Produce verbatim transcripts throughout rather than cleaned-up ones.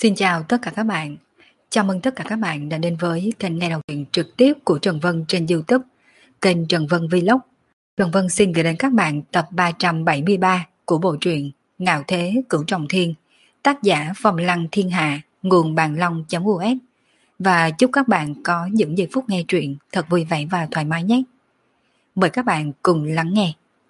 Xin chào tất cả các bạn. Chào mừng tất cả các bạn đã đến với kênh nghe đọc truyện trực tiếp của Trần Vân trên YouTube, kênh Trần Vân Vlog. Trần Vân xin gửi đến các bạn tập ba trăm bảy mươi ba của bộ truyện Ngạo Thế Cửu Trọng Thiên, tác giả Phong Lăng Thiên Hạ, nguồn bàn long.us. Và chúc các bạn có những giây phút nghe truyện thật vui vẻ và thoải mái nhé. Mời các bạn cùng lắng nghe.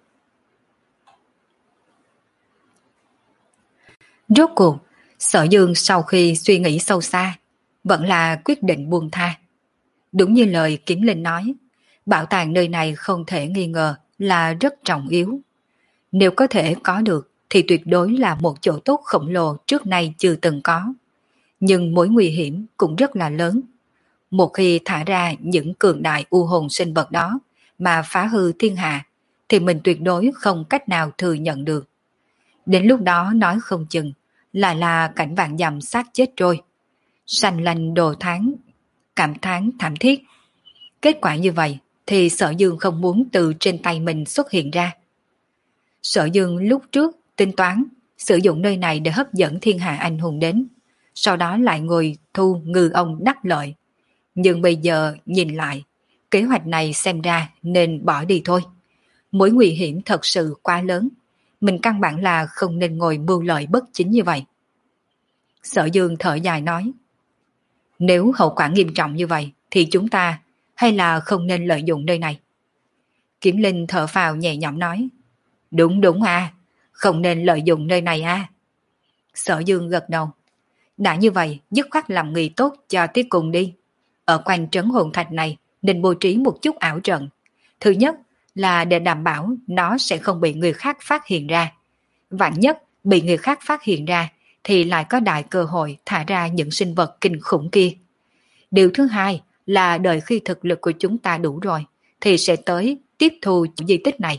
Rốt cuộc, Sở Dương sau khi suy nghĩ sâu xa, vẫn là quyết định buông tha. Đúng như lời Kiếm Linh nói, bảo tàng nơi này không thể nghi ngờ là rất trọng yếu. Nếu có thể có được thì tuyệt đối là một chỗ tốt khổng lồ trước nay chưa từng có. Nhưng mối nguy hiểm cũng rất là lớn. Một khi thả ra những cường đại u hồn sinh vật đó mà phá hư thiên hạ, thì mình tuyệt đối không cách nào thừa nhận được. Đến lúc đó nói không chừng lại là cảnh vạn dặm xác chết trôi. Sanh lanh đồ tháng, cảm thán thảm thiết. Kết quả như vậy thì Sở Dương không muốn từ trên tay mình xuất hiện ra. Sở Dương lúc trước tính toán sử dụng nơi này để hấp dẫn thiên hạ anh hùng đến, sau đó lại ngồi thu ngư ông đắc lợi. Nhưng bây giờ nhìn lại, kế hoạch này xem ra nên bỏ đi thôi. Mối nguy hiểm thật sự quá lớn, mình căn bản là không nên ngồi mưu lợi bất chính như vậy. Sở Dương thở dài nói, nếu hậu quả nghiêm trọng như vậy thì chúng ta hay là không nên lợi dụng nơi này. Kiếm Linh thở phào nhẹ nhõm nói, đúng đúng à, không nên lợi dụng nơi này à. Sở Dương gật đầu, đã như vậy dứt khoát làm người tốt cho tiếp cùng đi. Ở quanh trấn hồn thạch này nên bố trí một chút ảo trận. Thứ nhất là để đảm bảo nó sẽ không bị người khác phát hiện ra. Vạn nhất bị người khác phát hiện ra thì lại có đại cơ hội thả ra những sinh vật kinh khủng kia. Điều thứ hai là đợi khi thực lực của chúng ta đủ rồi thì sẽ tới tiếp thu di tích này.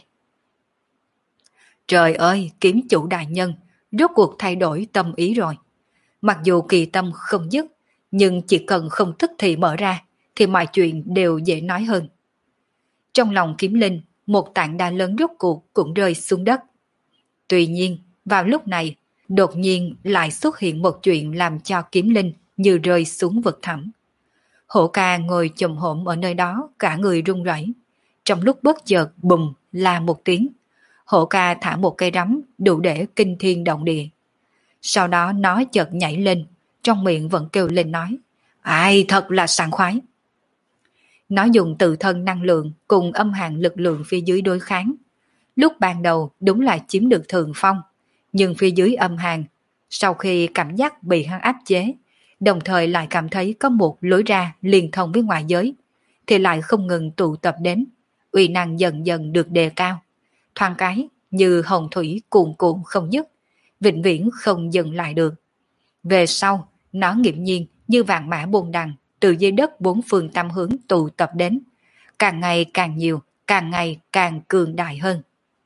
Trời ơi, kiếm chủ đại nhân, rốt cuộc thay đổi tâm ý rồi. Mặc dù kỳ tâm không dứt, nhưng chỉ cần không tức thì mở ra thì mọi chuyện đều dễ nói hơn. Trong lòng Kiếm Linh, một tảng đá lớn rốt cuộc cũng rơi xuống đất. Tuy nhiên, vào lúc này, đột nhiên lại xuất hiện một chuyện làm cho Kiếm Linh như rơi xuống vực thẳm. Hổ ca ngồi chồm hổm ở nơi đó, cả người run rẩy. Trong lúc bất chợt bùm là một tiếng, hổ ca thả một cây rắm đủ để kinh thiên động địa. Sau đó nó chợt nhảy lên, trong miệng vẫn kêu lên nói, ai thật là sảng khoái. Nó dùng tự thân năng lượng cùng âm hàn lực lượng phía dưới đối kháng. Lúc ban đầu đúng là chiếm được thượng phong, nhưng phía dưới âm hàn, sau khi cảm giác bị hắn áp chế, đồng thời lại cảm thấy có một lối ra liên thông với ngoại giới, thì lại không ngừng tụ tập đến, uy năng dần dần được đề cao. Thoáng cái như hồng thủy cuồn cuộn không dứt, vĩnh viễn không dừng lại được. Về sau, nó nghiễm nhiên như vạn mã buôn đằng, từ dưới đất bốn phương tám hướng tụ tập đến, càng ngày càng nhiều, càng ngày càng cường đại hơn.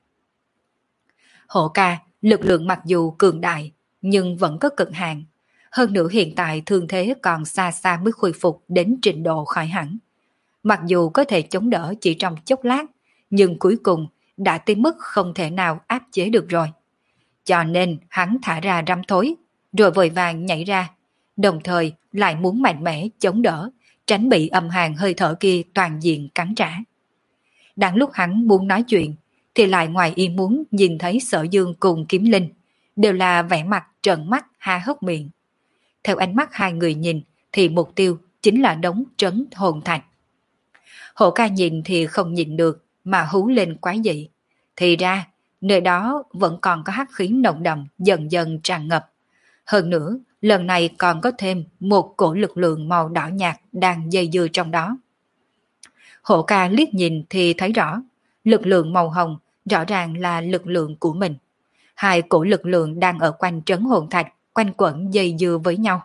Hổ ca, lực lượng mặc dù cường đại, nhưng vẫn có cực hạn. Hơn nữa hiện tại thương thế còn xa xa mới khôi phục đến trình độ khỏi hẳn. Mặc dù có thể chống đỡ chỉ trong chốc lát, nhưng cuối cùng đã tới mức không thể nào áp chế được rồi. Cho nên hắn thả ra rắm thối, rồi vội vàng nhảy ra, đồng thời lại muốn mạnh mẽ chống đỡ, tránh bị âm hàn hơi thở kia toàn diện cắn trả. Đang lúc hắn muốn nói chuyện, thì lại ngoài ý muốn nhìn thấy Sở Dương cùng Kiếm Linh, đều là vẻ mặt trợn mắt há hốc miệng. Theo ánh mắt hai người nhìn, thì mục tiêu chính là đống trấn hồn thạch. Hổ ca nhìn thì không nhìn được, mà hú lên quái dị. Thì ra, nơi đó vẫn còn có hắc khí nồng đậm dần dần tràn ngập. Hơn nữa, lần này còn có thêm một cổ lực lượng màu đỏ nhạt đang dây dưa trong đó. Hổ ca liếc nhìn thì thấy rõ, lực lượng màu hồng rõ ràng là lực lượng của mình. Hai cổ lực lượng đang ở quanh trấn hồn thạch, quanh quẩn dây dưa với nhau.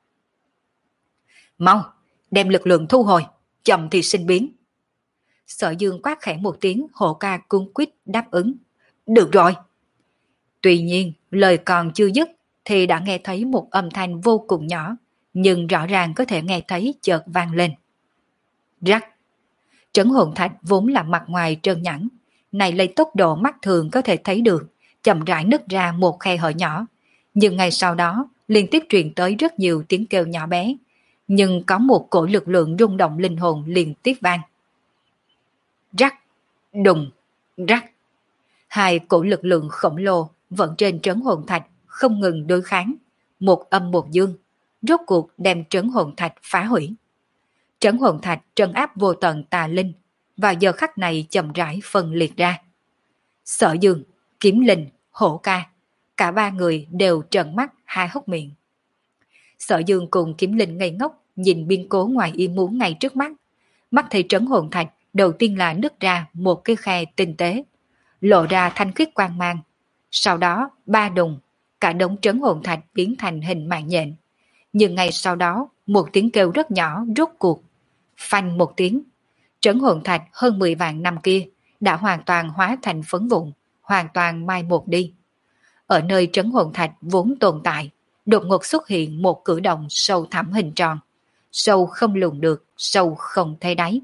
Mau, đem lực lượng thu hồi, chậm thì sinh biến. Sở Dương quát khẽ một tiếng, hổ ca cuống quýt đáp ứng. Được rồi. Tuy nhiên, lời còn chưa dứt, thì đã nghe thấy một âm thanh vô cùng nhỏ, nhưng rõ ràng có thể nghe thấy chợt vang lên. Rắc. Trấn hồn thạch vốn là mặt ngoài trơn nhẵn, này lấy tốc độ mắt thường có thể thấy được, chậm rãi nứt ra một khe hở nhỏ, nhưng ngay sau đó liên tiếp truyền tới rất nhiều tiếng kêu nhỏ bé, nhưng có một cổ lực lượng rung động linh hồn liên tiếp vang. Rắc, đùng, rắc. Hai cổ lực lượng khổng lồ vẫn trên trấn hồn thạch không ngừng đối kháng, một âm một dương, rốt cuộc đem trấn hồn thạch phá hủy. Trấn hồn thạch trấn áp vô tận tà linh, và giờ khắc này chậm rãi phân liệt ra. Sở Dương, Kiếm Linh, Hổ Ca, cả ba người đều trợn mắt há hốc miệng. Sở Dương cùng Kiếm Linh ngây ngốc nhìn biến cố ngoài ý muốn ngay trước mắt. Mắt thấy trấn hồn thạch đầu tiên là nứt ra một cái khe tinh tế, lộ ra thanh khiết quang mang. Sau đó ba đùng, cả đống trấn hồn thạch biến thành hình mạng nhện. Nhưng ngay sau đó một tiếng kêu rất nhỏ rốt cuộc. Phanh một tiếng, trấn hồn thạch hơn mười vạn năm kia đã hoàn toàn hóa thành phấn vụn, hoàn toàn mai một đi. Ở nơi trấn hồn thạch vốn tồn tại, đột ngột xuất hiện một cử động sâu thẳm hình tròn, sâu không lường được, sâu không thấy đáy.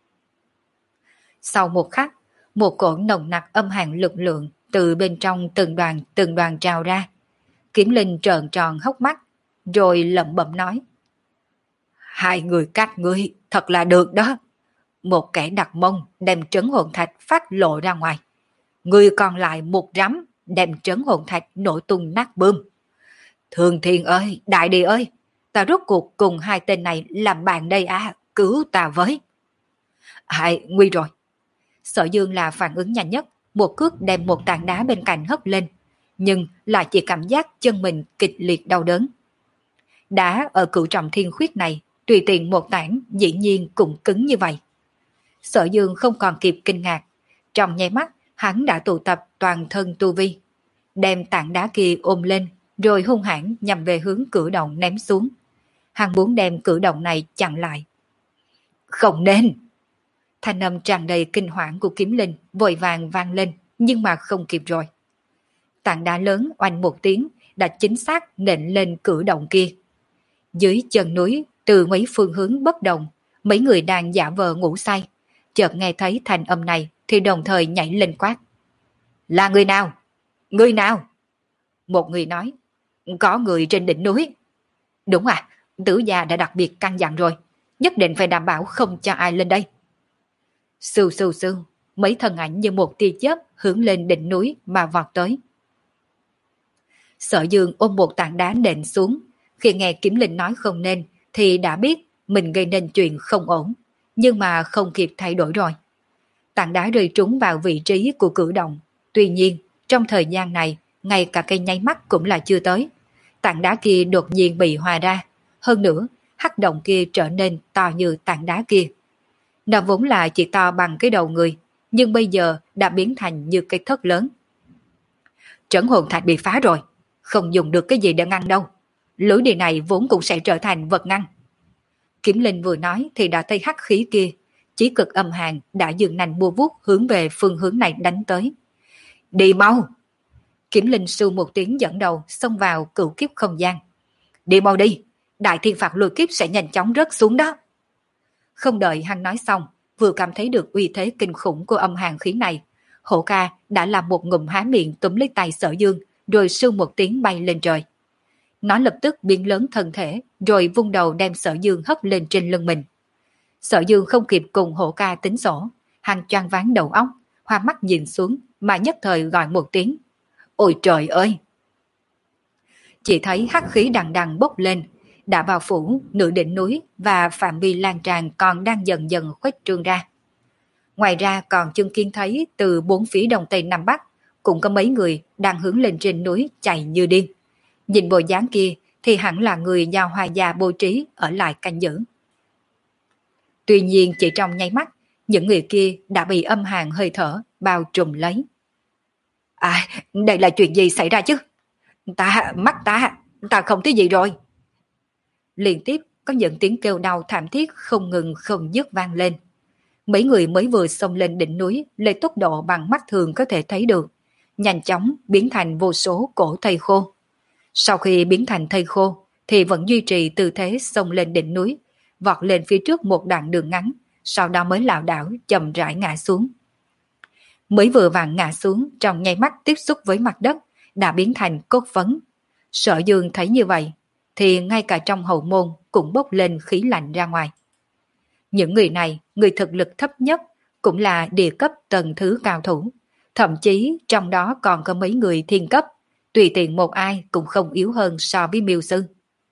Sau một khắc, một cổ nồng nặc âm hàn lực lượng từ bên trong từng đoàn từng đoàn trào ra. Kiếm Linh trợn tròn hốc mắt, rồi lẩm bẩm nói: Hai người các ngươi thật là được đó. Một kẻ đặt mông đem trấn hồn thạch phát lộ ra ngoài. Người còn lại một rắm đem trấn hồn thạch nổ tung nát bươm. Thường Thiên ơi, Đại Địa ơi, ta rốt cuộc cùng hai tên này làm bạn đây à, cứu ta với. Hai, nguy rồi. Sở Dương là phản ứng nhanh nhất, một cước đem một tảng đá bên cạnh hất lên, nhưng lại chỉ cảm giác chân mình kịch liệt đau đớn. Đá ở cửu trọng thiên khuyết này, tùy tiện một tảng dĩ nhiên cũng cứng như vậy. Sở Dương không còn kịp kinh ngạc, trong nháy mắt hắn đã tụ tập toàn thân tu vi, đem tảng đá kia ôm lên, rồi hung hãn nhằm về hướng cử động ném xuống. Hắn muốn đem cử động này chặn lại. Không nên! Thanh âm tràn đầy kinh hoảng của Kiếm Linh vội vàng vang lên, nhưng mà không kịp rồi. Tảng đá lớn oanh một tiếng đã chính xác nện lên cử động kia. Dưới chân núi, từ mấy phương hướng bất đồng, mấy người đang giả vờ ngủ say, chợt nghe thấy thanh âm này thì đồng thời nhảy lên quát: Là người nào? Người nào? Một người nói: Có người trên đỉnh núi. Đúng à, Tử gia đã đặc biệt căn dặn rồi, nhất định phải đảm bảo không cho ai lên đây. Sưu sưu sưu, mấy thân ảnh như một tia chớp hướng lên đỉnh núi mà vọt tới. Sở Dương ôm một tảng đá nện xuống, khi nghe Kiếm Linh nói không nên thì đã biết mình gây nên chuyện không ổn, nhưng mà không kịp thay đổi rồi. Tảng đá rơi trúng vào vị trí của cử động, tuy nhiên trong thời gian này ngay cả cây nháy mắt cũng là chưa tới. Tảng đá kia đột nhiên bị hòa ra, hơn nữa hắc động kia trở nên to như tảng đá kia. Nó vốn là chỉ to bằng cái đầu người, nhưng bây giờ đã biến thành như cái thất lớn. Trấn hồn thạch bị phá rồi, không dùng được cái gì để ngăn đâu. Lối đi này vốn cũng sẽ trở thành vật ngăn. Kiếm Linh vừa nói thì đã thấy hắc khí kia, chí cực âm hàn đã dừng nành mua vuốt hướng về phương hướng này đánh tới. Đi mau! Kiếm Linh sưu một tiếng dẫn đầu xông vào cửu kiếp không gian. Đi mau đi, đại thiên phạt lôi kiếp sẽ nhanh chóng rớt xuống đó. Không đợi hắn nói xong, vừa cảm thấy được uy thế kinh khủng của âm hàn khí này, Hổ Ca đã làm một ngụm há miệng túm lấy tay Sở Dương, rồi sưu một tiếng bay lên trời. Nó lập tức biến lớn thân thể, rồi vung đầu đem Sở Dương hất lên trên lưng mình. Sở Dương không kịp cùng Hổ Ca tính sổ, hắn choáng váng đầu óc, hoa mắt nhìn xuống mà nhất thời gọi một tiếng: Ôi trời ơi! Chỉ thấy hắc khí đằng đằng bốc lên, đã bao phủ nửa đỉnh núi và phạm vi lan tràn còn đang dần dần khuếch trương ra. Ngoài ra còn chứng kiến thấy từ bốn phía đông tây nam bắc cũng có mấy người đang hướng lên trên núi chạy như điên. Nhìn bộ dáng kia thì hẳn là người nhà Hoa gia bố trí ở lại canh giữ. Tuy nhiên chỉ trong nháy mắt, những người kia đã bị âm hàn hơi thở bao trùm lấy. À, đây là chuyện gì xảy ra chứ? Ta, mắt ta, ta không thấy gì rồi. Liên tiếp có những tiếng kêu đau thảm thiết không ngừng không dứt vang lên. Mấy người mới vừa xông lên đỉnh núi lấy tốc độ bằng mắt thường có thể thấy được, nhanh chóng biến thành vô số cổ thây khô. Sau khi biến thành thây khô thì vẫn duy trì tư thế xông lên đỉnh núi, vọt lên phía trước một đoạn đường ngắn, sau đó mới lảo đảo chậm rãi ngã xuống. Mới vừa vặn ngã xuống trong nháy mắt tiếp xúc với mặt đất đã biến thành cốt phấn. Sở Dương thấy như vậy, thì ngay cả trong hậu môn cũng bốc lên khí lạnh ra ngoài. Những người này, người thực lực thấp nhất, cũng là địa cấp tầng thứ cao thủ. Thậm chí trong đó còn có mấy người thiên cấp, tùy tiện một ai cũng không yếu hơn so với miêu sư.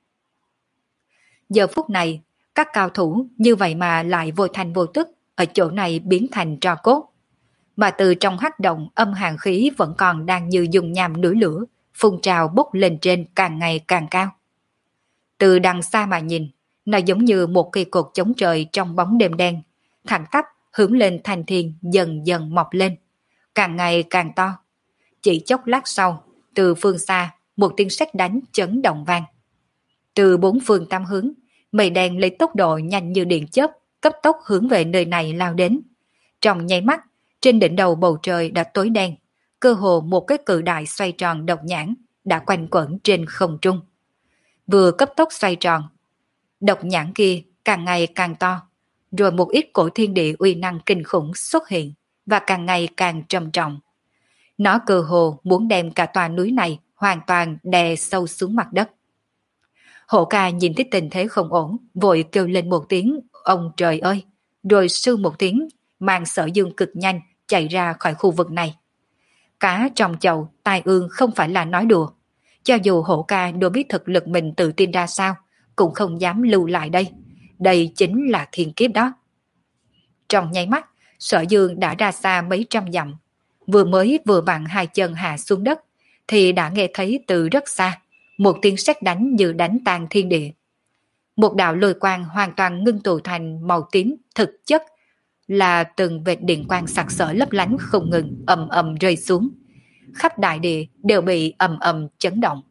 Giờ phút này, các cao thủ như vậy mà lại vô thành vô tức, ở chỗ này biến thành tro cốt. Mà từ trong hắc động âm hàn khí vẫn còn đang như dùng nham núi lửa, phun trào bốc lên trên càng ngày càng cao. Từ đằng xa mà nhìn, nó giống như một cây cột chống trời trong bóng đêm đen, thẳng tắp hướng lên thành thiên dần dần mọc lên, càng ngày càng to. Chỉ chốc lát sau, từ phương xa, một tiếng sét đánh chấn động vang. Từ bốn phương tam hướng, mây đen lấy tốc độ nhanh như điện chớp, cấp tốc hướng về nơi này lao đến. Trong nháy mắt, trên đỉnh đầu bầu trời đã tối đen, cơ hồ một cái cự đại xoay tròn độc nhãn đã quanh quẩn trên không trung. Vừa cấp tốc xoay tròn, độc nhãn kia càng ngày càng to, rồi một ít cổ thiên địa uy năng kinh khủng xuất hiện và càng ngày càng trầm trọng. Nó cơ hồ muốn đem cả tòa núi này hoàn toàn đè sâu xuống mặt đất. Hổ ca nhìn thấy tình thế không ổn, vội kêu lên một tiếng ông trời ơi, rồi sư một tiếng, mang Sở Dương cực nhanh chạy ra khỏi khu vực này. Cá trong chậu, tai ương không phải là nói đùa. Cho dù hổ ca đối biết thực lực mình tự tin ra sao, cũng không dám lưu lại đây. Đây chính là thiên kiếp đó. Trong nháy mắt, Sở Dương đã ra xa mấy trăm dặm. Vừa mới vừa vặn hai chân hạ xuống đất, thì đã nghe thấy từ rất xa, một tiếng sét đánh như đánh tan thiên địa. Một đạo lôi quang hoàn toàn ngưng tụ thành màu tím thực chất, là từng vệt điện quang sặc sỡ lấp lánh không ngừng ầm ầm rơi xuống. Khắp đại địa đều bị ầm ầm chấn động.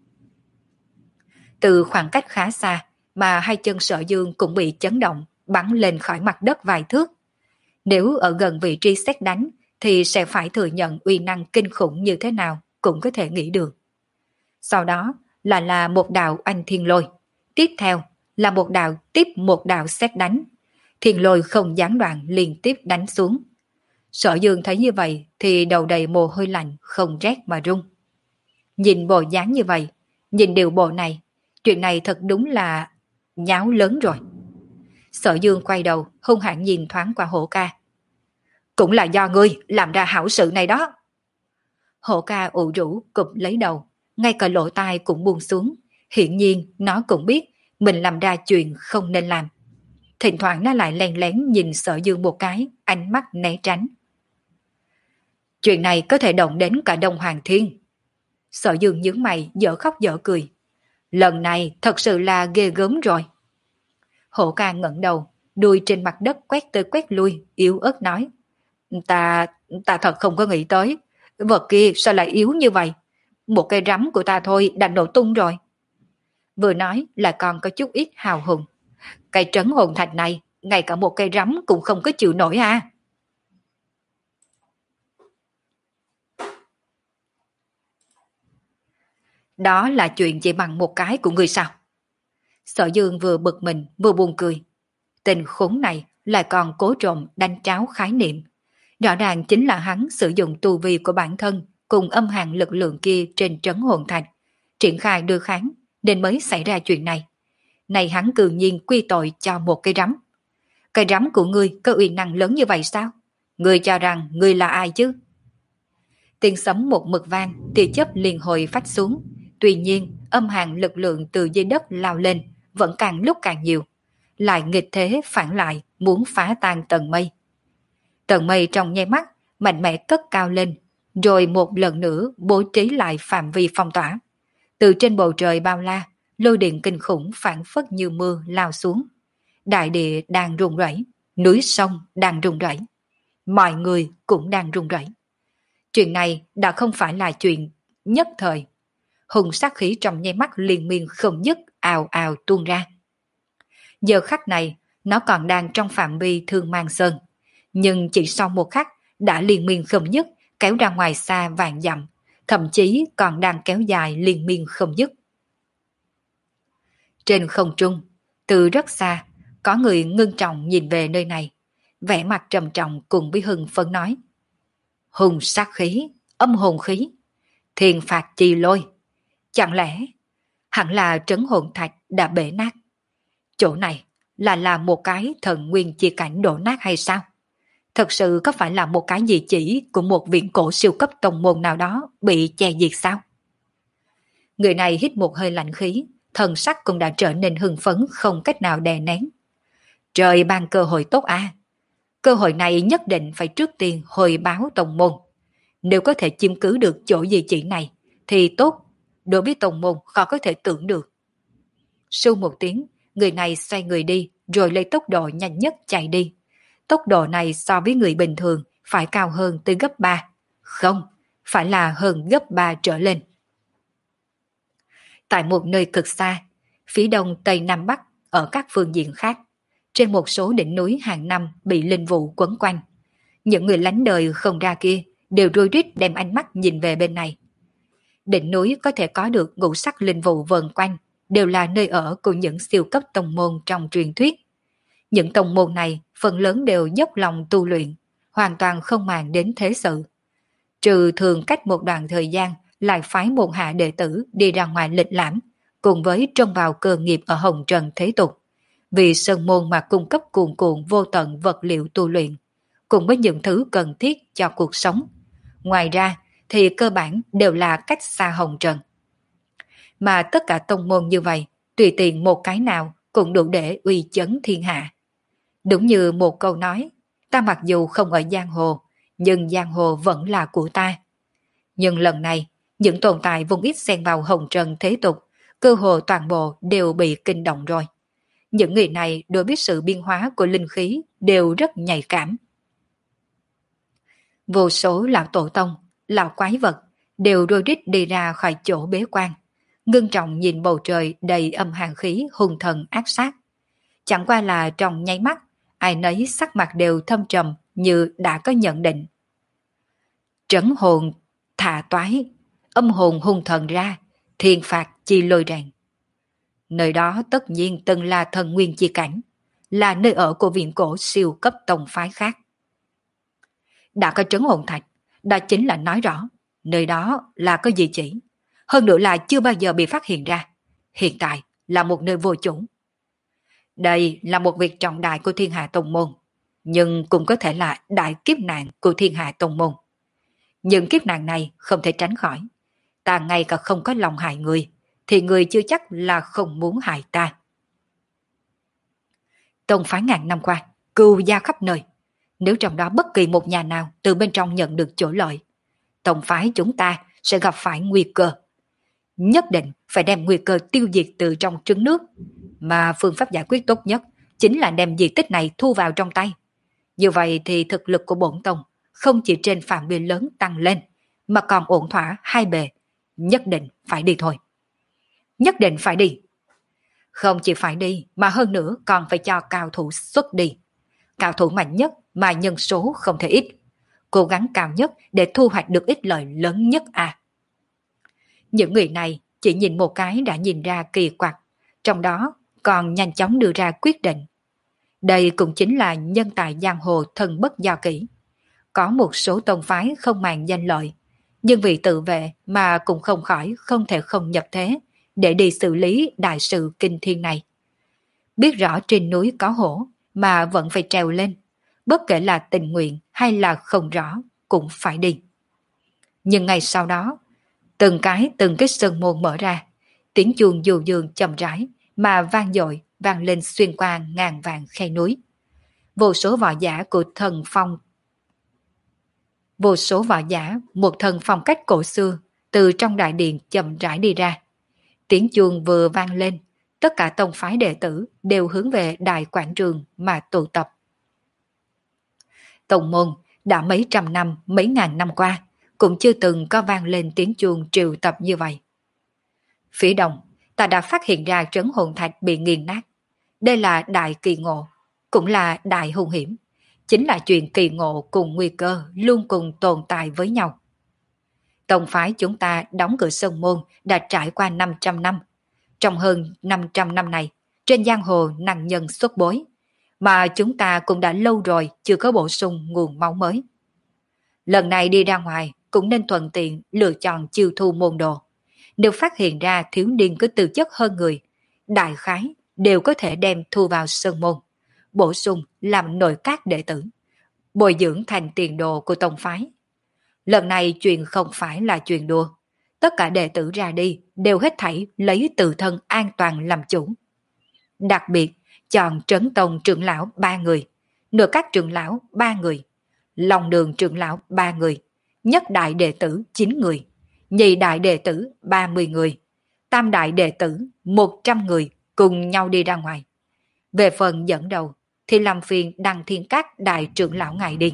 Từ khoảng cách khá xa mà hai chân Sở Dương cũng bị chấn động, bắn lên khỏi mặt đất vài thước. Nếu ở gần vị trí sét đánh thì sẽ phải thừa nhận uy năng kinh khủng như thế nào cũng có thể nghĩ được. Sau đó là là một đạo anh thiên lôi, tiếp theo là một đạo tiếp một đạo sét đánh. Thiên lôi không gián đoạn liên tiếp đánh xuống. Sở Dương thấy như vậy thì đầu đầy mồ hôi lạnh, không rét mà run. Nhìn bộ dáng như vậy, nhìn điều bộ này, chuyện này thật đúng là nháo lớn rồi. Sở Dương quay đầu hung hãn nhìn thoáng qua Hổ ca. Cũng là do ngươi làm ra hảo sự này đó. Hổ ca ủ rũ cụp lấy đầu, ngay cả lỗ tai cũng buông xuống. Hiển nhiên nó cũng biết mình làm ra chuyện không nên làm. Thỉnh thoảng nó lại lén lén nhìn Sở Dương một cái, ánh mắt né tránh. Chuyện này có thể động đến cả Đông Hoàng Thiên. Sở Dương nhướng mày, dở khóc dở cười. Lần này thật sự là ghê gớm rồi. Hổ ca ngẩng đầu, đuôi trên mặt đất quét tới quét lui, yếu ớt nói. Ta, ta thật không có nghĩ tới. Vật kia sao lại yếu như vậy? Một cây rắm của ta thôi đã nổ tung rồi. Vừa nói là còn có chút ít hào hùng. Cây trấn hồn thạch này, ngay cả một cây rắm cũng không có chịu nổi à. Đó là chuyện chỉ bằng một cái của người sao? Sở Dương vừa bực mình vừa buồn cười. Tình khốn này lại còn cố trộm đánh tráo khái niệm. Rõ ràng chính là hắn sử dụng tu vi của bản thân cùng âm hàn lực lượng kia trên trấn hồn thạch, triển khai đưa kháng nên mới xảy ra chuyện này. Này hắn cư nhiên quy tội cho một cây rắm. Cây rắm của ngươi có uy năng lớn như vậy sao? Ngươi cho rằng ngươi là ai chứ? Tiếng sấm một mực vang, tia chớp liền hồi phách xuống. Tuy nhiên, âm hàn lực lượng từ dưới đất lao lên vẫn càng lúc càng nhiều. Lại nghịch thế phản lại, muốn phá tan tầng mây. Tầng mây trong nháy mắt, mạnh mẽ cất cao lên, rồi một lần nữa bố trí lại phạm vi phong tỏa. Từ trên bầu trời bao la, lôi điện kinh khủng phản phất như mưa lao xuống. Đại địa đang rung rẩy, núi sông đang rung rẩy. Mọi người cũng đang rung rẩy. Chuyện này đã không phải là chuyện nhất thời. Hùng sát khí trong nháy mắt liên miên không dứt ào ào tuôn ra. Giờ khắc này, nó còn đang trong phạm vi Thương Mang Sơn. Nhưng chỉ sau một khắc đã liên miên không dứt kéo ra ngoài xa vạn dặm, thậm chí còn đang kéo dài liên miên không dứt. Trên không trung, từ rất xa, có người ngưng trọng nhìn về nơi này, vẻ mặt trầm trọng cùng với hưng phấn nói. Hùng sát khí, âm hồn khí, thiên phạt chi lôi. Chẳng lẽ hẳn là trấn hồn thạch đã bể nát. Chỗ này là là một cái thần nguyên chi cảnh đổ nát hay sao? Thật sự có phải là một cái gì chỉ của một viện cổ siêu cấp tông môn nào đó bị che diệt sao? Người này hít một hơi lạnh khí, thần sắc cũng đã trở nên hưng phấn không cách nào đè nén. Trời ban cơ hội tốt à? Cơ hội này nhất định phải trước tiên hồi báo tông môn. Nếu có thể chiếm cứ được chỗ di chỉ này, thì tốt, đối với tông môn khó có thể tưởng được. Su một tiếng, người này xoay người đi, rồi lấy tốc độ nhanh nhất chạy đi. Tốc độ này so với người bình thường phải cao hơn từ gấp ba. Không, phải là hơn gấp ba trở lên. Tại một nơi cực xa, phía đông tây nam bắc ở các phương diện khác, trên một số đỉnh núi hàng năm bị linh vụ quấn quanh. Những người lánh đời không ra kia đều rối rít đem ánh mắt nhìn về bên này. Đỉnh núi có thể có được ngũ sắc linh vụ vờn quanh, đều là nơi ở của những siêu cấp tông môn trong truyền thuyết. Những tông môn này phần lớn đều dốc lòng tu luyện, hoàn toàn không màng đến thế sự. Trừ thường cách một đoạn thời gian lại phái môn hạ đệ tử đi ra ngoài lịch lãm, cùng với trông vào cơ nghiệp ở hồng trần thế tục, vì sơn môn mà cung cấp cuồn cuộn vô tận vật liệu tu luyện, cùng với những thứ cần thiết cho cuộc sống. Ngoài ra thì cơ bản đều là cách xa hồng trần. Mà tất cả tông môn như vậy, tùy tiện một cái nào cũng đủ để uy chấn thiên hạ. Đúng như một câu nói, ta mặc dù không ở giang hồ, nhưng giang hồ vẫn là của ta. Nhưng lần này, những tồn tại vùng ít xen vào hồng trần thế tục, cơ hồ toàn bộ đều bị kinh động rồi. Những người này đối với sự biến hóa của linh khí đều rất nhạy cảm. Vô số lão tổ tông, lão quái vật đều rối rít đi ra khỏi chỗ bế quan, ngưng trọng nhìn bầu trời đầy âm hàn khí hung thần ác sát. Chẳng qua là trong nháy mắt, ai nấy sắc mặt đều thâm trầm như đã có nhận định. Trấn hồn thả toái, âm hồn hung thần ra, thiên phạt chi lôi rèn. Nơi đó tất nhiên từng là thần nguyên chi cảnh, là nơi ở của viện cổ siêu cấp tông phái khác. Đã có trấn hồn thạch, đó chính là nói rõ, nơi đó là có gì chỉ, hơn nữa là chưa bao giờ bị phát hiện ra, hiện tại là một nơi vô chủ. Đây là một việc trọng đại của thiên hạ tông môn, nhưng cũng có thể là đại kiếp nạn của thiên hạ tông môn. Nhưng kiếp nạn này không thể tránh khỏi. Ta ngay cả không có lòng hại người, thì người chưa chắc là không muốn hại ta. Tông phái ngàn năm qua, cừu gia khắp nơi. Nếu trong đó bất kỳ một nhà nào từ bên trong nhận được chỗ lợi, tông phái chúng ta sẽ gặp phải nguy cơ. Nhất định phải đem nguy cơ tiêu diệt từ trong trứng nước, mà phương pháp giải quyết tốt nhất chính là đem di tích này thu vào trong tay. Như vậy thì thực lực của bổn tông không chỉ trên phạm vi lớn tăng lên, mà còn ổn thỏa hai bề. Nhất định phải đi thôi. Nhất định phải đi. Không chỉ phải đi, mà hơn nữa còn phải cho cao thủ xuất đi. Cao thủ mạnh nhất mà nhân số không thể ít. Cố gắng cao nhất để thu hoạch được ít lợi lớn nhất à. Những người này chỉ nhìn một cái đã nhìn ra kỳ quặc, trong đó còn nhanh chóng đưa ra quyết định. Đây cũng chính là nhân tài giang hồ thân bất do kỹ. Có một số tông phái không màng danh lợi, nhưng vì tự vệ mà cũng không khỏi không thể không nhập thế để đi xử lý đại sự kinh thiên này. Biết rõ trên núi có hổ mà vẫn phải trèo lên, bất kể là tình nguyện hay là không rõ cũng phải đi. Nhưng ngày sau đó, từng cái từng cái sơn môn mở ra, tiếng chuông dù dường chậm rãi mà vang dội vang lên xuyên qua ngàn vạn khe núi. Vô số võ giả của thần phong Vô số võ giả một thần phong cách cổ xưa từ trong đại điện chậm rãi đi ra. Tiếng chuông vừa vang lên, tất cả tông phái đệ tử đều hướng về đại quảng trường mà tụ tập. Tông môn đã mấy trăm năm, mấy ngàn năm qua cũng chưa từng có vang lên tiếng chuông triệu tập như vậy. Phía đông, ta đã phát hiện ra trấn hồn thạch bị nghiền nát. Đây là đại kỳ ngộ, cũng là đại hung hiểm. Chính là chuyện kỳ ngộ cùng nguy cơ luôn cùng tồn tại với nhau. Tông phái chúng ta đóng cửa sơn môn đã trải qua năm trăm năm. Trong hơn năm trăm năm này, trên giang hồ năng nhân xuất bối, mà chúng ta cũng đã lâu rồi chưa có bổ sung nguồn máu mới. Lần này đi ra ngoài cũng nên thuận tiện lựa chọn chiêu thu môn đồ. nếu phát hiện ra thiếu niên có tư chất hơn người, đại khái đều có thể đem thu vào sơn môn, bổ sung làm nội các đệ tử, bồi dưỡng thành tiền đồ của tông phái. Lần này chuyện không phải là chuyện đùa, tất cả đệ tử ra đi đều hết thảy lấy tự thân an toàn làm chủ. Đặc biệt chọn Trấn Tông trưởng lão ba người, nửa các trưởng lão ba người, Long Đường trưởng lão ba người, nhất đại đệ tử chín người, nhị đại đệ tử ba mươi người, tam đại đệ tử một trăm người cùng nhau đi ra ngoài. Về phần dẫn đầu thì làm phiền Đăng Thiên Các đại trưởng lão ngài đi.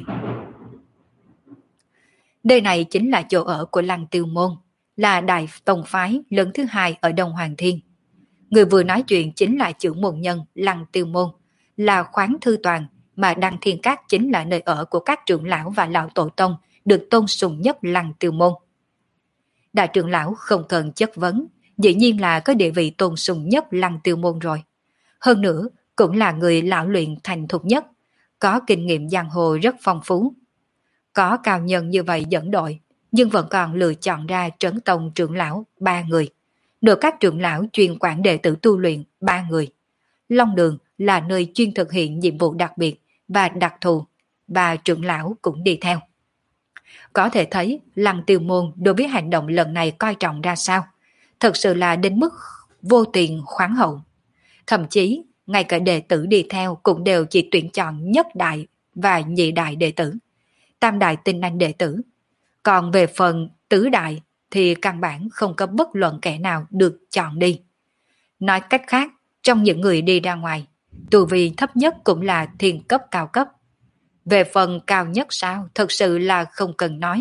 Nơi này chính là chỗ ở của Lăng Tiêu Môn, là đại tông phái lớn thứ hai ở Đông Hoàng Thiên. Người vừa nói chuyện chính là trưởng môn nhân Lăng Tiêu Môn, là khoáng thư toàn, mà Đăng Thiên Các chính là nơi ở của các trưởng lão và lão tổ tông được tôn sùng nhất Lăng Tiêu Môn. Đại trưởng lão không cần chất vấn, dĩ nhiên là có địa vị tôn sùng nhất Lăng Tiêu Môn rồi. Hơn nữa, cũng là người lão luyện thành thục nhất, có kinh nghiệm giang hồ rất phong phú. Có cao nhân như vậy dẫn đội, nhưng vẫn còn lựa chọn ra Trấn Tông trưởng lão ba người, được các trưởng lão chuyên quản đệ tử tu luyện ba người. Long Đường là nơi chuyên thực hiện nhiệm vụ đặc biệt và đặc thù, và trưởng lão cũng đi theo. Có thể thấy Lăng Tiêu Môn đối với hành động lần này coi trọng ra sao, thật sự là đến mức vô tiền khoáng hậu. Thậm chí, ngay cả đệ tử đi theo cũng đều chỉ tuyển chọn nhất đại và nhị đại đệ tử, tam đại tinh anh đệ tử. Còn về phần tứ đại thì căn bản không có bất luận kẻ nào được chọn đi. Nói cách khác, trong những người đi ra ngoài, tu vi thấp nhất cũng là thiên cấp cao cấp. Về phần cao nhất sao, thật sự là không cần nói.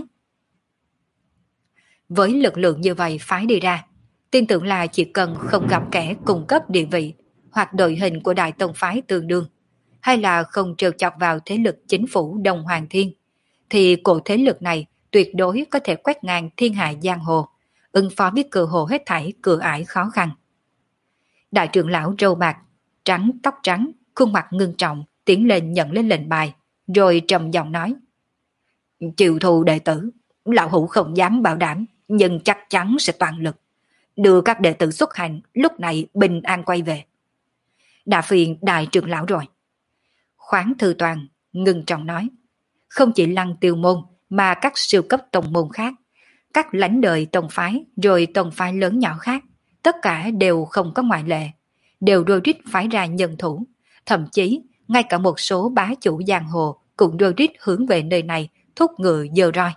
Với lực lượng như vậy phái đi ra, tin tưởng là chỉ cần không gặp kẻ cung cấp địa vị hoặc đội hình của đại tông phái tương đương, hay là không trêu chọc vào thế lực chính phủ Đông Hoàng Thiên, thì cổ thế lực này tuyệt đối có thể quét ngang thiên hạ giang hồ, ứng phó với cơ hồ hết thảy cửa ải khó khăn. Đại trưởng lão râu bạc, trắng tóc trắng, khuôn mặt ngưng trọng, tiến lên nhận lên lệnh bài, rồi trầm giọng nói: chịu thù đệ tử, lão hữu không dám bảo đảm, nhưng chắc chắn sẽ toàn lực đưa các đệ tử xuất hành lúc này bình an quay về. Đã phiền đại trưởng lão rồi. Khoáng thư toàn ngưng trọng nói: không chỉ Lăng Tiêu Môn mà các siêu cấp tông môn khác, các lãnh đời tông phái rồi tông phái lớn nhỏ khác, tất cả đều không có ngoại lệ, đều đôi rít phái ra nhân thủ, thậm chí ngay cả một số bá chủ giang hồ cũng đôi rít hướng về nơi này thúc ngựa giơ roi.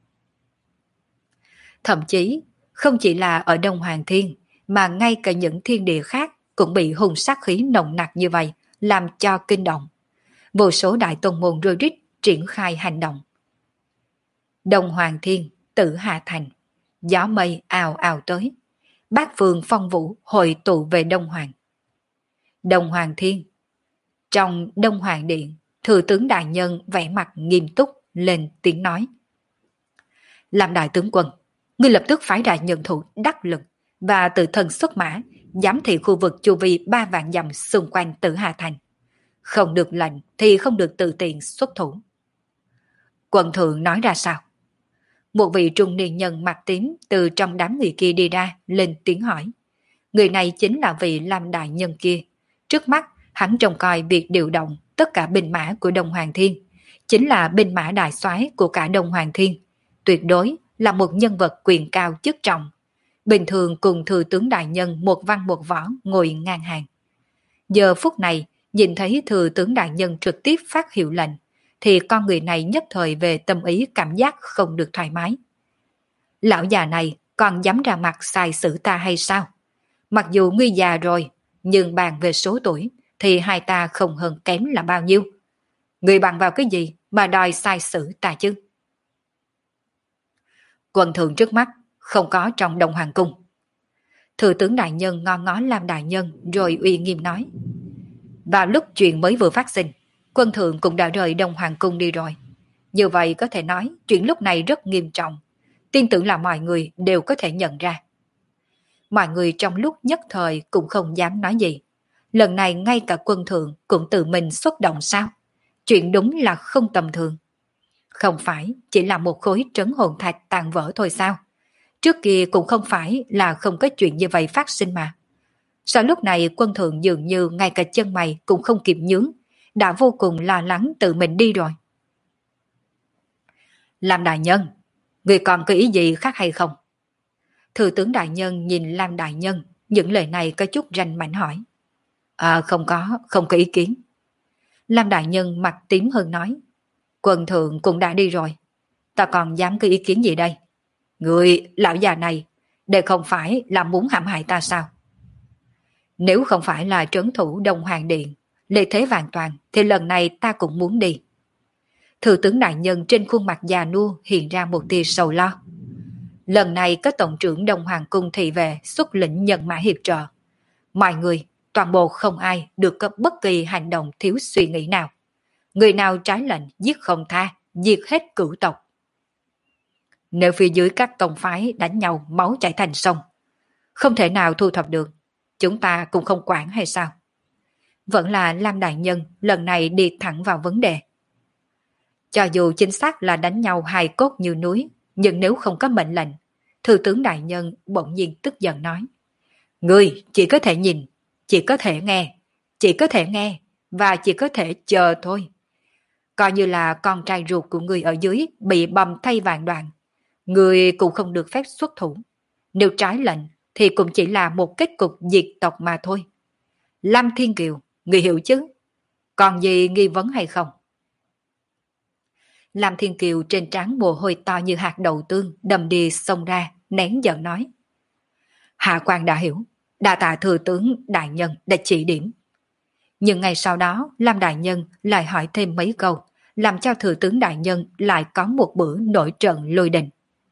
Thậm chí không chỉ là ở Đông Hoàng Thiên, mà ngay cả những thiên địa khác cũng bị hung sát khí nồng nặc như vậy làm cho kinh động. Vô số đại tông môn rôi rít triển khai hành động. Đông Hoàng Thiên, Tử Hà Thành, gió mây ào ào tới, bát phương phong vũ hội tụ về Đông Hoàng. Đông Hoàng Thiên. Trong Đông Hoàng Điện, thừa tướng đại nhân vẻ mặt nghiêm túc lên tiếng nói: làm đại tướng quân, ngươi lập tức phái ra nhân thủ đắc lực và tự thân xuất mã, giám thị khu vực chu vi ba vạn dặm xung quanh Tử Hà Thành. Không được lệnh thì không được tự tiện xuất thủ. Quận thượng nói ra sao? Một vị trung niên nhân mặt tím từ trong đám người kia đi ra, lên tiếng hỏi. Người này chính là vị Lam đại nhân kia. Trước mắt, hắn trông coi việc điều động tất cả binh mã của Đông Hoàng Thiên, chính là binh mã đại soái của cả Đông Hoàng Thiên. Tuyệt đối là một nhân vật quyền cao chức trọng. Bình thường cùng thừa tướng đại nhân một văn một võ ngồi ngang hàng. Giờ phút này, nhìn thấy thừa tướng đại nhân trực tiếp phát hiệu lệnh, thì con người này nhất thời về tâm ý cảm giác không được thoải mái. Lão già này còn dám ra mặt sai xử ta hay sao? Mặc dù ngươi già rồi, nhưng bàn về số tuổi thì hai ta không hơn kém là bao nhiêu. Ngươi bằng vào cái gì mà đòi sai xử ta chứ? Quần thường trước mắt không có trong Đông Hoàng Cung. Thừa tướng đại nhân ngon ngó Lam đại nhân rồi uy nghiêm nói: vào lúc chuyện mới vừa phát sinh, quân thượng cũng đã rời Đông Hoàng Cung đi rồi. Như vậy có thể nói chuyện lúc này rất nghiêm trọng, tin tưởng là mọi người đều có thể nhận ra. Mọi người trong lúc nhất thời cũng không dám nói gì. Lần này ngay cả quân thượng cũng tự mình xuất động sao? Chuyện đúng là không tầm thường. Không phải chỉ là một khối trấn hồn thạch tàn vỡ thôi sao? Trước kia cũng không phải là không có chuyện như vậy phát sinh mà. Sau lúc này quân thượng dường như ngay cả chân mày cũng không kịp nhướng, đã vô cùng lo lắng tự mình đi rồi. Lam đại nhân, người còn có ý gì khác hay không? Thừa tướng đại nhân nhìn Lam đại nhân, những lời này có chút rành mảnh hỏi. À không có, không có ý kiến. Lam đại nhân mặt tím hơn nói. Quân thượng cũng đã đi rồi, ta còn dám có ý kiến gì đây? Người, lão già này, đây không phải là muốn hãm hại ta sao? Nếu không phải là trấn thủ Đông Hoàng Điện, lê thế vạn toàn, thì lần này ta cũng muốn đi. Thừa tướng đại nhân trên khuôn mặt già nua hiện ra một tia sầu lo. Lần này có tổng trưởng Đông Hoàng Cung thị về xuất lĩnh nhận mã hiệp trợ. Mọi người, toàn bộ không ai được có bất kỳ hành động thiếu suy nghĩ nào. Người nào trái lệnh giết không tha, diệt hết cửu tộc. Nếu phía dưới các tông phái đánh nhau máu chảy thành sông, không thể nào thu thập được, chúng ta cũng không quản hay sao? Vẫn là Lam đại nhân lần này đi thẳng vào vấn đề. Cho dù chính xác là đánh nhau hài cốt như núi, nhưng nếu không có mệnh lệnh, Thừa tướng đại nhân bỗng nhiên tức giận nói. Ngươi chỉ có thể nhìn, chỉ có thể nghe, chỉ có thể nghe, và chỉ có thể chờ thôi. Coi như là con trai ruột của người ở dưới bị bầm thay vạn đoạn, người cũng không được phép xuất thủ. Nếu trái lệnh thì cũng chỉ là một kết cục diệt tộc mà thôi. Lam Thiên Kiều, người hiểu chứ? Còn gì nghi vấn hay không? Lam Thiên Kiều trên trán mồ hôi to như hạt đậu tương đầm đìa xông ra, nén giận nói. Hạ quan đã hiểu, đa tạ thừa tướng đại nhân đã chỉ điểm. Nhưng ngày sau đó, Lam đại nhân lại hỏi thêm mấy câu, làm cho thừa tướng đại nhân lại có một bữa nổi trận lôi đình.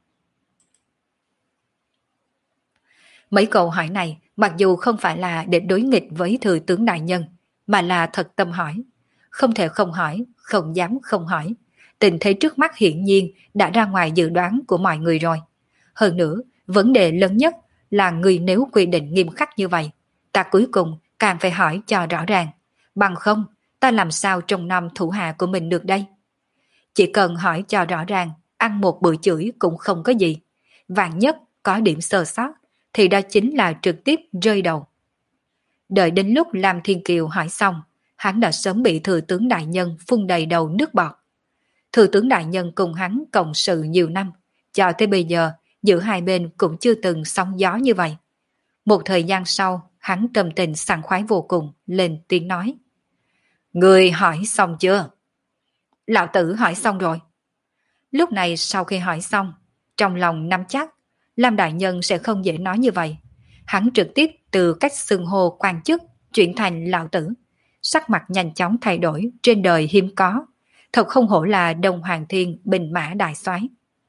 Mấy câu hỏi này, mặc dù không phải là để đối nghịch với thừa tướng đại nhân, mà là thật tâm hỏi. Không thể không hỏi, không dám không hỏi. Tình thế trước mắt hiển nhiên đã ra ngoài dự đoán của mọi người rồi. Hơn nữa, vấn đề lớn nhất là người nếu quy định nghiêm khắc như vậy, ta cuối cùng càng phải hỏi cho rõ ràng. Bằng không, ta làm sao trong năm thủ hạ của mình được đây? Chỉ cần hỏi cho rõ ràng, ăn một bữa chửi cũng không có gì. Vạn nhất có điểm sơ sót, thì đó chính là trực tiếp rơi đầu. Đợi đến lúc Lam Thiên Kiều hỏi xong, hắn đã sớm bị thừa tướng đại nhân phun đầy đầu nước bọt. Thừa tướng đại nhân cùng hắn cộng sự nhiều năm, cho tới bây giờ giữa hai bên cũng chưa từng sóng gió như vậy. Một thời gian sau, hắn tâm tình sảng khoái vô cùng, lên tiếng nói. Người hỏi xong chưa? Lão tử hỏi xong rồi. Lúc này sau khi hỏi xong, trong lòng nắm chắc, Lam đại nhân sẽ không dễ nói như vậy. Hắn trực tiếp từ cách xưng hô quan chức chuyển thành lão tử. Sắc mặt nhanh chóng thay đổi, trên đời hiếm có. Thật không hổ là Đông Hoàng Thiên Bình Mã Đại Soái.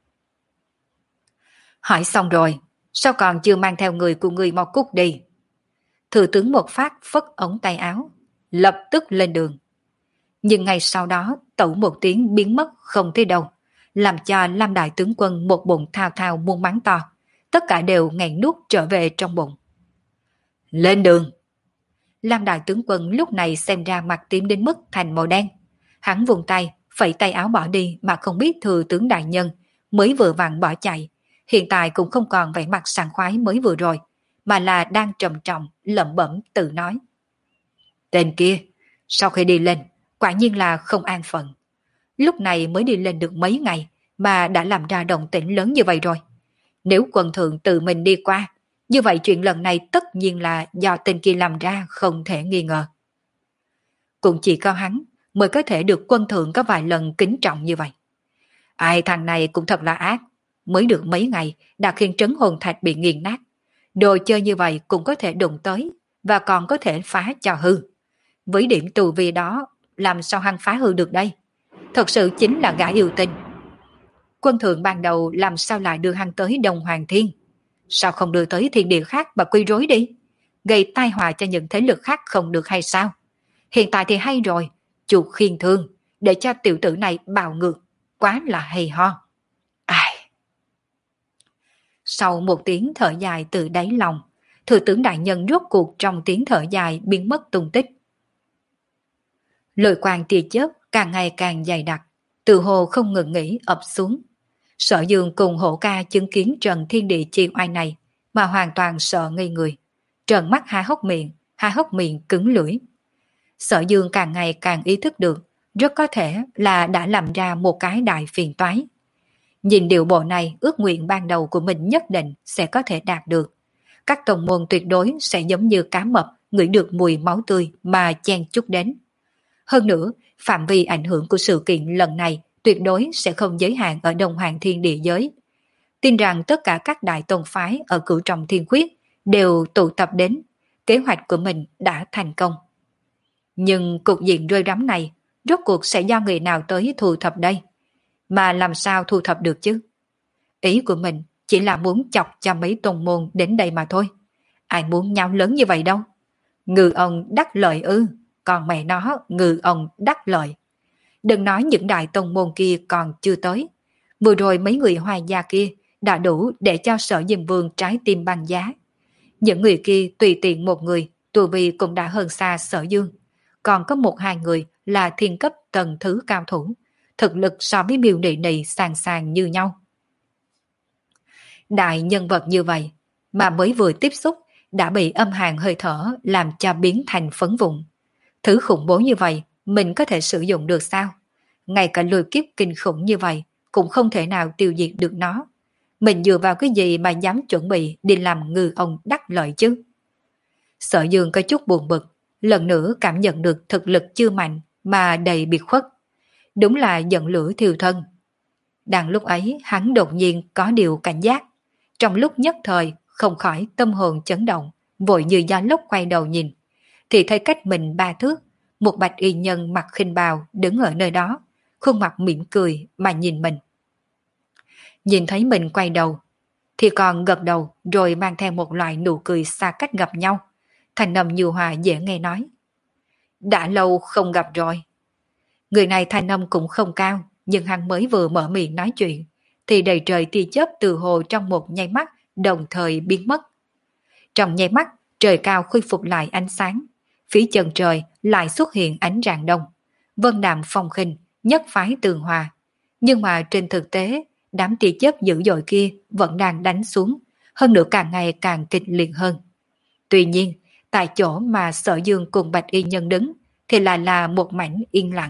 Hỏi xong rồi, sao còn chưa mang theo người của người mau cút đi? Thừa tướng một phát phất ống tay áo, lập tức lên đường. Nhưng ngay sau đó tẩu một tiếng biến mất không thấy đâu, làm cho Lam đại tướng quân một bụng thao thao muôn mắng to, tất cả đều nghẹn nuốt trở về trong bụng. Lên đường! Lam đại tướng quân lúc này xem ra mặt tím đến mức thành màu đen. Hắn vùng tay, phẩy tay áo bỏ đi mà không biết thừa tướng đại nhân mới vừa vặn bỏ chạy, hiện tại cũng không còn vẻ mặt sảng khoái mới vừa rồi, mà là đang trầm trọng lẩm bẩm tự nói. Tên kia, sau khi đi lên, quả nhiên là không an phận. Lúc này mới đi lên được mấy ngày mà đã làm ra động tĩnh lớn như vậy rồi. Nếu quân thượng tự mình đi qua, như vậy chuyện lần này tất nhiên là do tên kia làm ra không thể nghi ngờ. Cũng chỉ có hắn mới có thể được quân thượng có vài lần kính trọng như vậy. Ai thằng này cũng thật là ác, mới được mấy ngày đã khiến trấn hồn thạch bị nghiền nát. Đồ chơi như vậy cũng có thể đụng tới và còn có thể phá cho hư. Với điểm tù vi đó, làm sao hắn phá hư được đây? Thật sự chính là gã yêu tinh. Quân thượng ban đầu làm sao lại đưa hắn tới Đông Hoàng Thiên? Sao không đưa tới thiên địa khác mà quy rối đi? Gây tai họa cho những thế lực khác không được hay sao? Hiện tại thì hay rồi, chuột khiên thương, để cho tiểu tử này bạo ngược, quá là hay ho. Ai? Sau một tiếng thở dài từ đáy lòng, thừa tướng đại nhân rốt cuộc trong tiếng thở dài biến mất tung tích. Lôi quang tia chớp càng ngày càng dày đặc, từ hồ không ngừng nghỉ ập xuống. Sở Dương cùng Hổ Ca chứng kiến trận thiên địa chi oai này mà hoàn toàn sợ ngây người, trợn mắt há hốc miệng, há hốc miệng cứng lưỡi. Sở Dương càng ngày càng ý thức được, rất có thể là đã làm ra một cái đại phiền toái. Nhìn điều bộ này, ước nguyện ban đầu của mình nhất định sẽ có thể đạt được. Các tông môn tuyệt đối sẽ giống như cá mập ngửi được mùi máu tươi mà chen chúc đến. Hơn nữa, phạm vi ảnh hưởng của sự kiện lần này tuyệt đối sẽ không giới hạn ở Đông Hoàng Thiên Địa giới. Tin rằng tất cả các đại tông phái ở Cửu Trọng Thiên Khuyết đều tụ tập đến, kế hoạch của mình đã thành công. Nhưng cục diện rơi rắm này, rốt cuộc sẽ do người nào tới thu thập đây? Mà làm sao thu thập được chứ? Ý của mình chỉ là muốn chọc cho mấy tông môn đến đây mà thôi. Ai muốn nhau lớn như vậy đâu. Ngư ông đắc lợi ư, còn mẹ nó ngư ông đắc lợi. Đừng nói những đại tông môn kia còn chưa tới. Vừa rồi mấy người hoài gia kia đã đủ để cho Sở Diêm Vương trái tim băng giá. Những người kia tùy tiện một người, tu vi cũng đã hơn xa Sở Dương. Còn có một hai người là thiên cấp tầng thứ cao thủ. Thực lực so với miêu nị nị sàng sàng như nhau. Đại nhân vật như vậy mà mới vừa tiếp xúc đã bị âm hàn hơi thở làm cho biến thành phấn vụn. Thứ khủng bố như vậy mình có thể sử dụng được sao? Ngay cả lôi kiếp kinh khủng như vậy cũng không thể nào tiêu diệt được nó. Mình dựa vào cái gì mà dám chuẩn bị đi làm ngư ông đắc lợi chứ? Sở Dương có chút buồn bực, lần nữa cảm nhận được thực lực chưa mạnh mà đầy biệt khuất. Đúng là giận lửa thiêu thân. Đang lúc ấy hắn đột nhiên có điều cảnh giác. Trong lúc nhất thời không khỏi tâm hồn chấn động, vội như gió lốc quay đầu nhìn. Thì thấy cách mình ba thước, một bạch y nhân mặc khinh bào đứng ở nơi đó, khuôn mặt mỉm cười mà nhìn mình. Nhìn thấy mình quay đầu, thì còn gật đầu rồi mang theo một loại nụ cười xa cách gặp nhau. Thành âm nhu hòa dễ nghe nói. Đã lâu không gặp rồi. Người này thanh âm cũng không cao, nhưng hắn mới vừa mở miệng nói chuyện, thì đầy trời tia chớp từ hồ trong một nháy mắt đồng thời biến mất. Trong nháy mắt, trời cao khôi phục lại ánh sáng, phía chân trời lại xuất hiện ánh rạng đông. Vân đạm phong khinh, nhất phái tường hòa. Nhưng mà trên thực tế, đám tia chớp dữ dội kia vẫn đang đánh xuống, hơn nữa càng ngày càng kịch liệt hơn. Tuy nhiên, tại chỗ mà Sở Dương cùng Bạch Y Nhân đứng, thì lại là một mảnh yên lặng.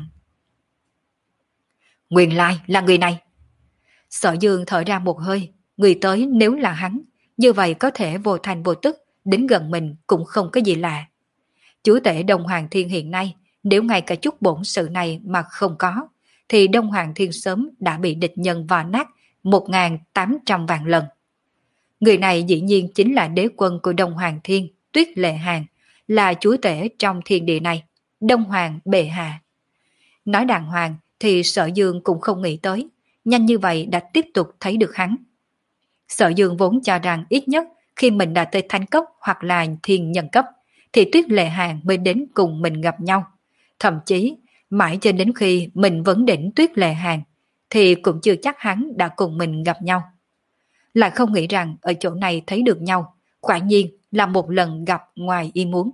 Nguyên lai là người này. Sở Dương thở ra một hơi, người tới nếu là hắn, như vậy có thể vô thành vô tức, đến gần mình cũng không có gì lạ. Chúa tể Đông Hoàng Thiên hiện nay, nếu ngay cả chút bổn sự này mà không có, thì Đông Hoàng Thiên sớm đã bị địch nhân vò nát một nghìn tám trăm vạn lần. Người này dĩ nhiên chính là đế quân của Đông Hoàng Thiên, Tuyết Lệ Hàn, là chúa tể trong thiên địa này, Đông Hoàng bệ hạ. Nói đàng hoàng thì Sở Dương cũng không nghĩ tới, nhanh như vậy đã tiếp tục thấy được hắn. Sở Dương vốn cho rằng ít nhất khi mình đã tới thánh cấp hoặc là thiên nhân cấp, thì Tuyết Lệ Hàn mới đến cùng mình gặp nhau. Thậm chí, mãi cho đến khi mình vấn đỉnh Tuyết Lệ Hàn, thì cũng chưa chắc hắn đã cùng mình gặp nhau. Lại không nghĩ rằng ở chỗ này thấy được nhau, quả nhiên là một lần gặp ngoài ý muốn.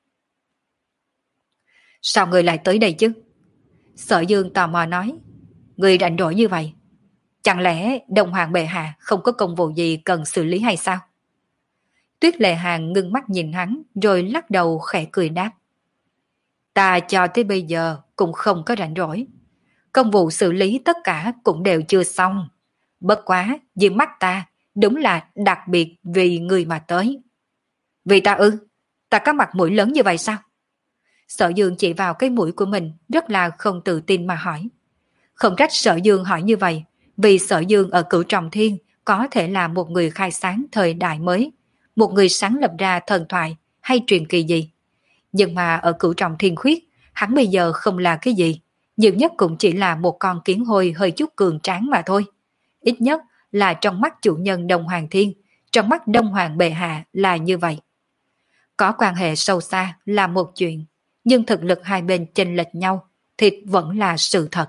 Sao người lại tới đây chứ? Sở Dương tò mò nói. Người rảnh rỗi như vậy, chẳng lẽ Đông Hoàng bệ hạ không có công vụ gì cần xử lý hay sao? Tuyết Lệ Hàn ngưng mắt nhìn hắn rồi lắc đầu khẽ cười đáp. Ta cho tới bây giờ cũng không có rảnh rỗi. Công vụ xử lý tất cả cũng đều chưa xong. Bất quá, dưới mắt ta, đúng là đặc biệt vì người mà tới. Vì ta ư? Ta có mặt mũi lớn như vậy sao? Sở Dương chỉ vào cái mũi của mình rất là không tự tin mà hỏi. Không trách Sở Dương hỏi như vậy, vì Sở Dương ở Cửu Trọng Thiên có thể là một người khai sáng thời đại mới, một người sáng lập ra thần thoại hay truyền kỳ gì. Nhưng mà ở Cửu Trọng Thiên Khuyết, hắn bây giờ không là cái gì, nhiều nhất cũng chỉ là một con kiến hôi hơi chút cường tráng mà thôi. Ít nhất là trong mắt chủ nhân Đông Hoàng Thiên, trong mắt Đông Hoàng bệ hạ là như vậy. Có quan hệ sâu xa là một chuyện, nhưng thực lực hai bên chênh lệch nhau thì vẫn là sự thật.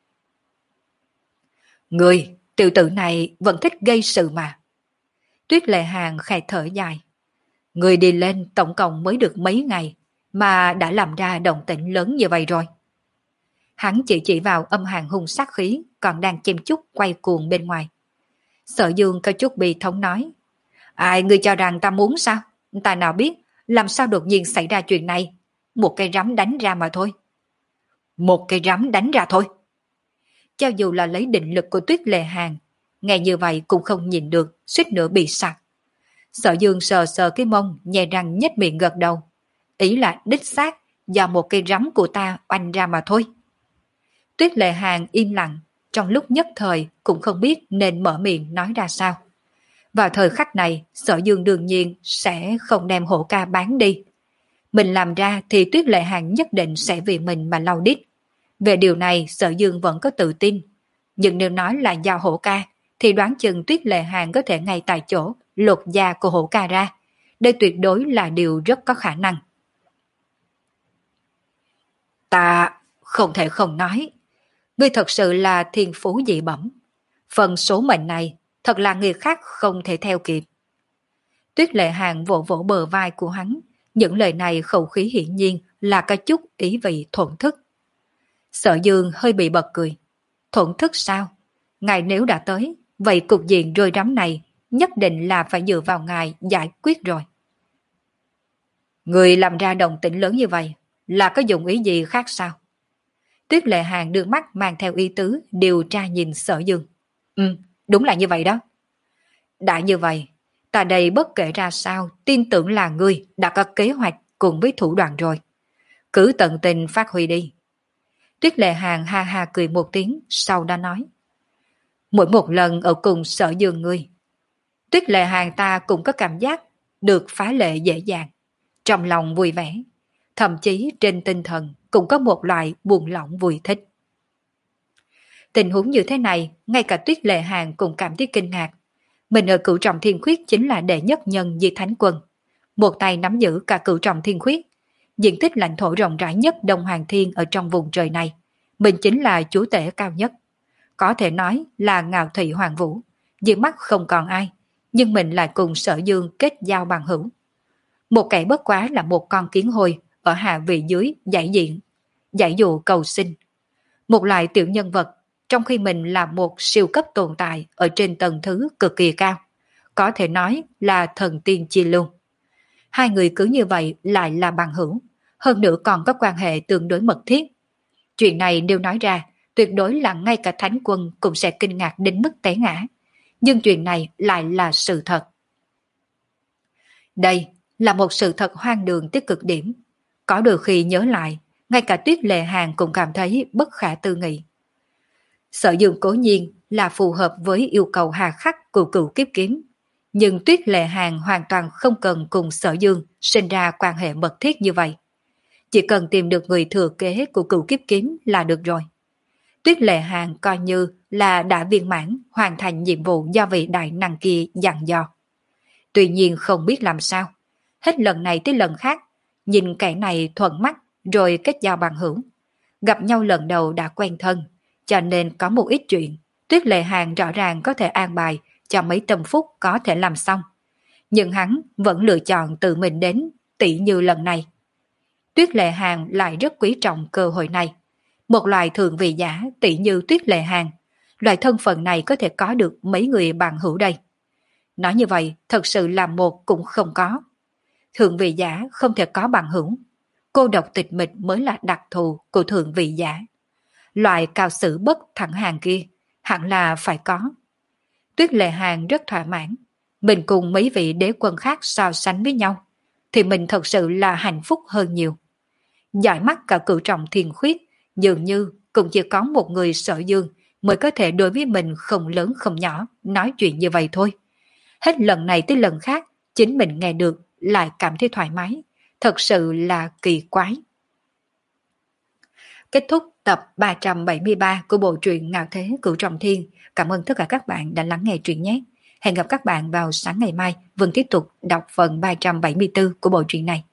Người, tiểu tử này vẫn thích gây sự mà. Tuyết Lệ Hàn khẽ thở dài. Người đi lên tổng cộng mới được mấy ngày mà đã làm ra động tĩnh lớn như vậy rồi. Hắn chỉ chỉ vào âm hàn hung sát khí còn đang chêm chút quay cuồng bên ngoài. Sở Dương có chút bi thống nói, ai ngươi cho rằng ta muốn sao? Ta nào biết, làm sao đột nhiên xảy ra chuyện này? Một cây rắm đánh ra mà thôi. Một cây rắm đánh ra thôi. Cho dù là lấy định lực của Tuyết Lệ Hàn, nghe như vậy cũng không nhìn được, suýt nữa bị sặc. Sở Dương sờ sờ cái mông, nhè răng nhếch miệng gật đầu. Ý là đích xác, do một cây rắm của ta oanh ra mà thôi. Tuyết Lệ Hàn im lặng, trong lúc nhất thời cũng không biết nên mở miệng nói ra sao. Vào thời khắc này, Sở Dương đương nhiên sẽ không đem hổ ca bán đi. Mình làm ra thì Tuyết Lệ Hàn nhất định sẽ vì mình mà lau đít. Về điều này Sở Dương vẫn có tự tin. Nhưng nếu nói là do hổ ca, thì đoán chừng Tuyết Lệ Hàn có thể ngay tại chỗ lột da của hổ ca ra. Đây tuyệt đối là điều rất có khả năng. Ta không thể không nói. Ngươi thật sự là thiên phú dị bẩm. Phần số mệnh này thật là người khác không thể theo kịp. Tuyết Lệ Hàn vỗ vỗ bờ vai của hắn. Những lời này khẩu khí hiển nhiên là có chút ý vị thuận thức. Sở Dương hơi bị bật cười. Thuận thức sao? Ngài nếu đã tới, vậy cục diện rơi rắm này nhất định là phải dựa vào ngài giải quyết rồi. Người làm ra đồng tĩnh lớn như vậy là có dụng ý gì khác sao? Tuyết Lệ Hàn đưa mắt mang theo ý tứ điều tra nhìn Sở Dương. Ừ, đúng là như vậy đó. Đã như vậy, ta đây bất kể ra sao tin tưởng là ngươi đã có kế hoạch cùng với thủ đoạn rồi. Cứ tận tình phát huy đi. Tuyết Lệ Hàn ha ha cười một tiếng, sau đó nói. Mỗi một lần ở cùng Sở Dương ngươi, Tuyết Lệ Hàn ta cũng có cảm giác được phá lệ dễ dàng, trong lòng vui vẻ, thậm chí trên tinh thần cũng có một loại buồn lỏng vui thích. Tình huống như thế này, ngay cả Tuyết Lệ Hàn cũng cảm thấy kinh ngạc. Mình ở Cửu Trọng Thiên Khuyết chính là đệ nhất nhân Di Thánh Quân, một tay nắm giữ cả Cửu Trọng Thiên Khuyết, diện tích lãnh thổ rộng rãi nhất Đông Hoàng Thiên ở trong vùng trời này. Mình chính là chúa tể cao nhất, có thể nói là ngạo thị hoàng vũ, dưới mắt không còn ai, nhưng mình lại cùng Sở Dương kết giao bằng hữu. Một kẻ bất quá là một con kiến hôi ở hạ vị dưới giải diện, giải dụ cầu sinh. Một loại tiểu nhân vật, trong khi mình là một siêu cấp tồn tại ở trên tầng thứ cực kỳ cao, có thể nói là thần tiên chi lưu. Hai người cứ như vậy lại là bằng hữu, hơn nữa còn có quan hệ tương đối mật thiết. Chuyện này nếu nói ra, tuyệt đối là ngay cả Thánh Quân cũng sẽ kinh ngạc đến mức té ngã. Nhưng chuyện này lại là sự thật. Đây là một sự thật hoang đường tới cực điểm. Có đôi khi nhớ lại, ngay cả Tuyết Lệ Hàn cũng cảm thấy bất khả tư nghị. Sở Dương cố nhiên là phù hợp với yêu cầu hà khắc của Cửu Kiếp Kiếm, nhưng Tuyết Lệ Hàn hoàn toàn không cần cùng Sở Dương sinh ra quan hệ mật thiết như vậy. Chỉ cần tìm được người thừa kế của Cửu Kiếp Kiếm là được rồi. Tuyết Lệ Hàn coi như là đã viên mãn hoàn thành nhiệm vụ do vị đại năng kia dặn dò. Tuy nhiên không biết làm sao, hết lần này tới lần khác, nhìn kẻ này thuận mắt rồi kết giao bằng hữu. Gặp nhau lần đầu đã quen thân, cho nên có một ít chuyện, Tuyết Lệ Hàn rõ ràng có thể an bài cho mấy tâm phút có thể làm xong. Nhưng hắn vẫn lựa chọn tự mình đến, tỉ như lần này. Tuyết Lệ Hàn lại rất quý trọng cơ hội này. Một loài thượng vị giả tỷ như Tuyết Lệ Hàn, loại thân phận này có thể có được mấy người bằng hữu đây. Nói như vậy, thật sự là một cũng không có. Thượng vị giả không thể có bằng hữu. Cô độc tịch mịch mới là đặc thù của thượng vị giả. Loại cao sử bất thẳng hàng kia, hẳn là phải có. Tuyết Lệ Hàn rất thỏa mãn. Mình cùng mấy vị đế quân khác so sánh với nhau, thì mình thật sự là hạnh phúc hơn nhiều. Dõi mắt cả Cửu Trọng Thiên Khuyết, dường như cũng chỉ có một người Sở Dương mới có thể đối với mình không lớn không nhỏ nói chuyện như vậy thôi. Hết lần này tới lần khác, chính mình nghe được lại cảm thấy thoải mái, thật sự là kỳ quái. Kết thúc tập ba trăm bảy mươi ba của bộ truyện Ngạo Thế Cửu Trọng Thiên. Cảm ơn tất cả các bạn đã lắng nghe truyện nhé. Hẹn gặp các bạn vào sáng ngày mai, Vân tiếp tục đọc phần ba trăm bảy mươi tư của bộ truyện này.